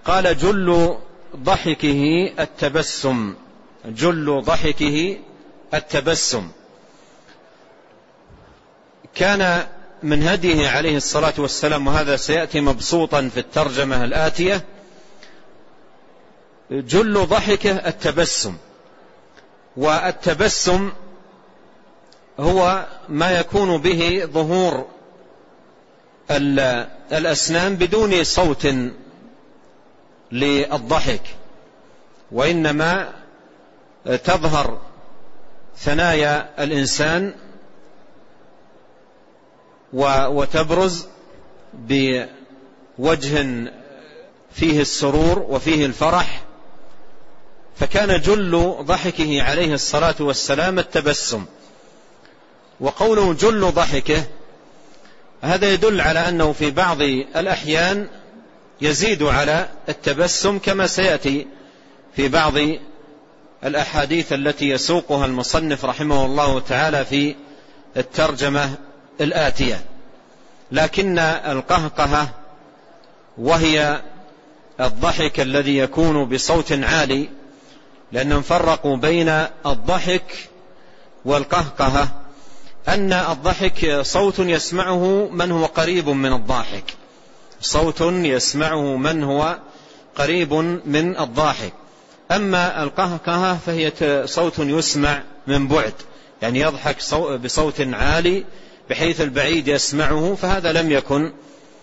قال جل ضحكه التبسم. جل ضحكه التبسم. كان من هديه عليه الصلاة والسلام، وهذا سيأتي مبسوطا في الترجمة الآتية، جل ضحكه التبسم. والتبسم هو ما يكون به ظهور الأسنان بدون صوت للضحك، وإنما تظهر ثنايا الإنسان وتبرز بوجه فيه السرور وفيه الفرح. فكان جل ضحكه عليه الصلاة والسلام التبسم. وقوله جل ضحكه هذا يدل على أنه في بعض الأحيان يزيد على التبسم، كما سيأتي في بعض الأحاديث التي يسوقها المصنف رحمه الله تعالى في الترجمة الآتية. لكن القهقهة، وهي الضحك الذي يكون بصوت عالي، لأنهم فرقوا بين الضحك والقهقهة، أن الضحك صوت يسمعه من هو قريب من الضاحك، صوت يسمعه من هو قريب من الضاحك. أما القهقهة فهي صوت يسمع من بعد، يعني يضحك بصوت عالي بحيث البعيد يسمعه، فهذا لم يكن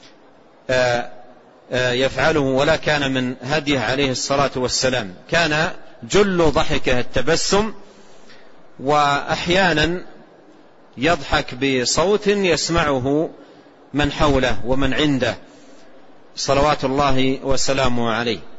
يفعله ولا كان من هديه عليه الصلاة والسلام. كان جل ضحكه التبسم، وأحيانا يضحك بصوت يسمعه من حوله ومن عنده صلوات الله وسلامه عليه.